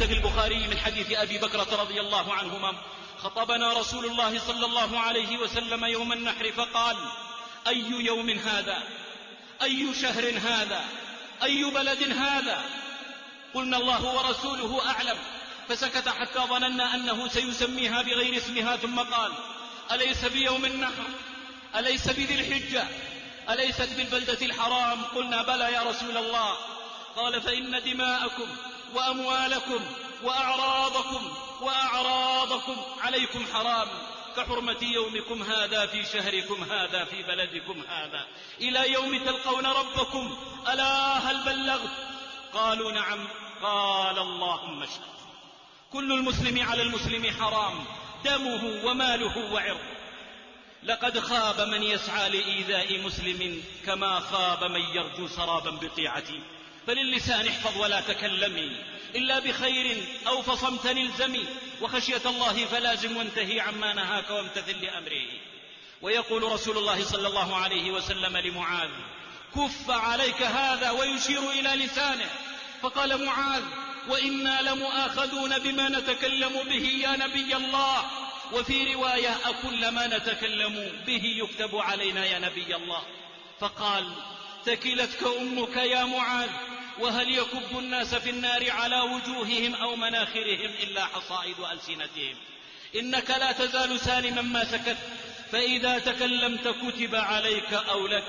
ثبت في البخاري من حديث أبي بكرة رضي الله عنهما: خطبنا رسول الله صلى الله عليه وسلم يوم النحر فقال: أي يوم هذا؟ أي شهر هذا؟ أي بلد هذا؟ قلنا: الله ورسوله أعلم. فسكت حتى ظننا أنه سيسميها بغير اسمها، ثم قال: أليس بيوم النحر؟ أليس بذي الحجة؟ أليست بالبلدة الحرام؟ قلنا: بلى يا رسول الله. قال: فإن دماءكم وأموالكم وأعراضكم عليكم حرام كحرمة يومكم هذا في شهركم هذا في بلدكم هذا إلى يوم تلقون ربكم، ألا هل بلغت؟ قالوا: نعم. قال: اللهم اشهد. كل المسلم على المسلم حرام، دمه وماله وعرضه. لقد خاب من يسعى لإيذاء مسلم كما خاب من يرجو سرابا بقيعته. فللسان احفظ ولا تكلمي إلا بخير أو فصمت الزمي، وخشية الله فلازم وانتهي عما نهاك وامتثل لأمره. ويقول رسول الله صلى الله عليه وسلم لمعاذ: كف عليك هذا، ويشير إلى لسانه. فقال معاذ: وإنا لمؤاخذون بما نتكلم به يا نبي الله. وفي رواية: أكل ما نتكلم به يكتب علينا يا نبي الله. فقال: ثكلتك أمك يا معاذ، وهل يكب الناس في النار على وجوههم أو مناخرهم إلا حصائد ألسنتهم؟ إنك لا تزال سالما ما سكت، فإذا تكلمت كتب عليك أو لك،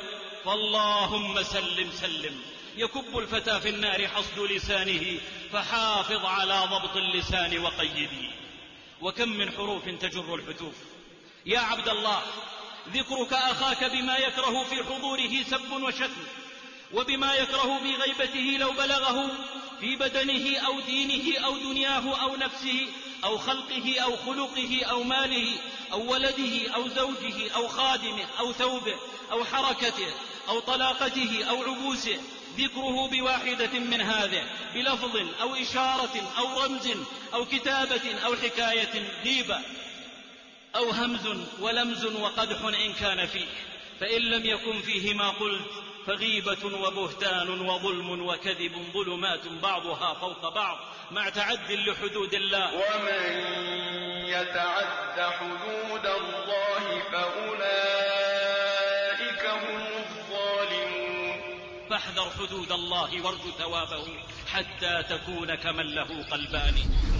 فاللهم سلم سلم. يكب الفتى في النار حصد لسانه، فحافظ على ضبط اللسان وقيده. وكم من حروف تجر الحتوف. يا عبد الله، ذكرك أخاك بما يكره في حضوره سب وشتم، وبما يكره في غيبته لو بلغه، في بدنه أو دينه أو دنياه أو نفسه أو خلقه أو خلقه أو ماله أو ولده أو زوجه أو خادمه أو ثوبه أو حركته أو طلاقته أو عبوسه. ذكره بواحدة من هذه بلفظ أو إشارة أو رمز أو كتابة أو حكاية غيبة أو همز ولمز وقدح إن كان فيه، فإن لم يكن فيه ما قلت فغيبة وبهتان وظلم وكذب، ظلمات بعضها فوق بعض مع تعد لحدود الله. ومن يتعد حدود الله فأولئك هم الظالمون. فاحذر حدود الله وارجو ثوابه حتى تكون كمن له قلبان.